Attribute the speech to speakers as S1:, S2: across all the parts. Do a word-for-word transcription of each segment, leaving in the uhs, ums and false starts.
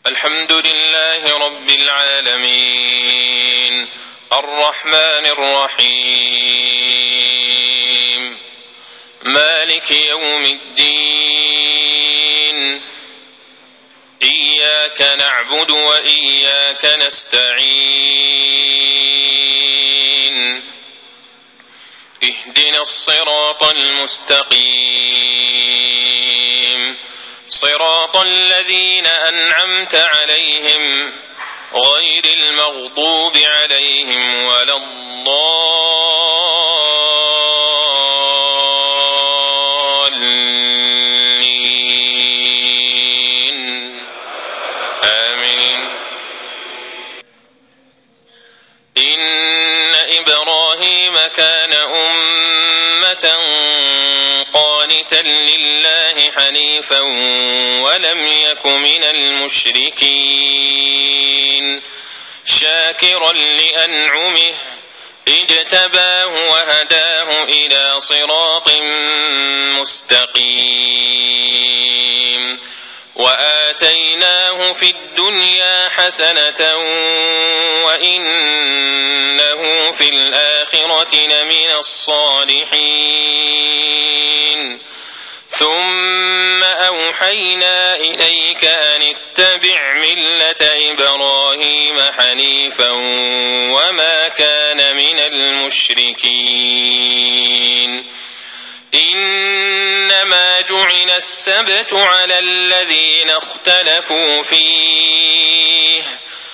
S1: الحمد لله رب العالمين الرحمن الرحيم مالك يوم الدين إياك نعبد وإياك نستعين اهدنا الصراط المستقيم صراط الذين أنعمت عليهم غير المغضوب عليهم ولا الضالين آمين. إن إبراهيم كان أمة قانتا لله حنيفا ولم يك من المشركين شاكرا لأنعمه اجتباه وهداه إلى صراط مستقيم وآتيناه في الدنيا حسنة وإنه في الآخرة لمن الصالحين ثم أوحينا إليك أن اتبع ملة إبراهيم حنيفا وما كان من المشركين إنما جعل السبت على الذين اختلفوا فيه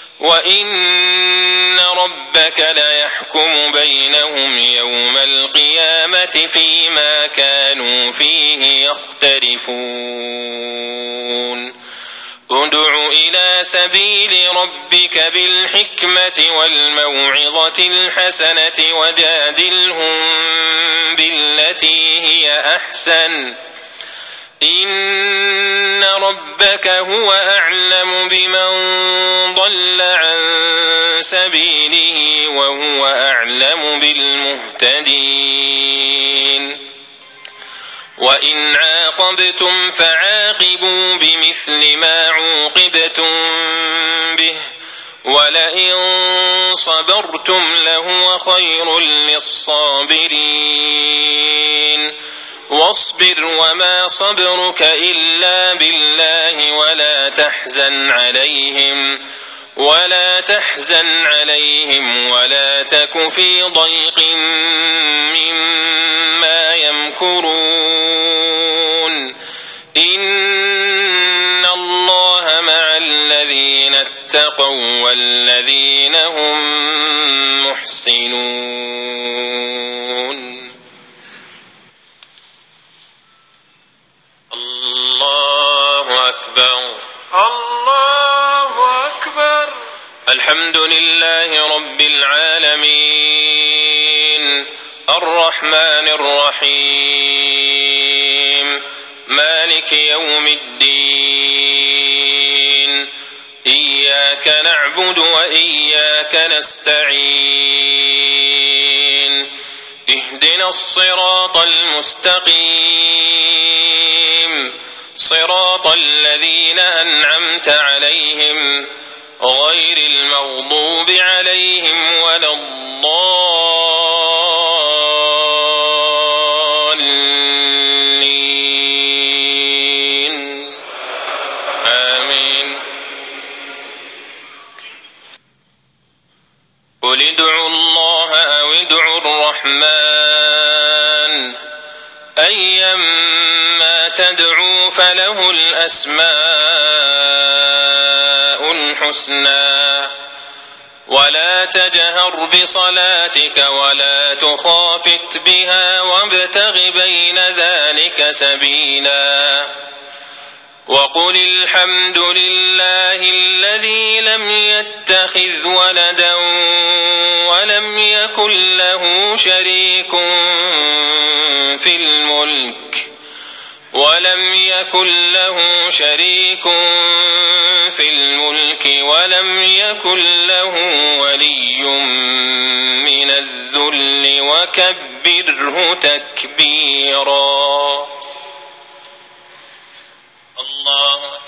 S1: وإن ربك ليحكم بينهم يوم القيامة فيما كانوا فيه يختلفون ادع إلى سبيل ربك بالحكمة والموعظة الحسنة وجادلهم بالتي هي أحسن إن ربك هو أعلم بمن ضل عن سبيله وهو أعلم بالمهتدين وإن عاقبتم فعاقبوا بمثل ما عوقبتم به ولئن صبرتم لهو خير للصابرين واصبر وما صبرك إلا بالله ولا تحزن عليهم ولا تحزن عليهم ولا تك في ضيق مما يمكرون إن الله مع الذين اتقوا والذين هم محسنون. الله أكبر
S2: الله أكبر.
S1: الحمد لله رب العالمين الرحمن الرحيم مالك يوم الدين إياك نعبد وإياك نستعين اهدنا الصراط المستقيم صراط الذين أنعمت عليهم غير المغضوب عليهم ولا الضالين آمين. قل ادعوا الله أو ادعوا الرحمن أيما تدعوا فله الأسماء الحسنى ولا تجهر بصلاتك ولا تخافت بها وابتغ بين ذلك سبيلا وقل الحمد لله الذي لم يتخذ ولدا ولم يكن له شريك في الملك ولم يكن له شريك في الملك ولم يكن له ولي من الذل وكبره تكبيرا. الله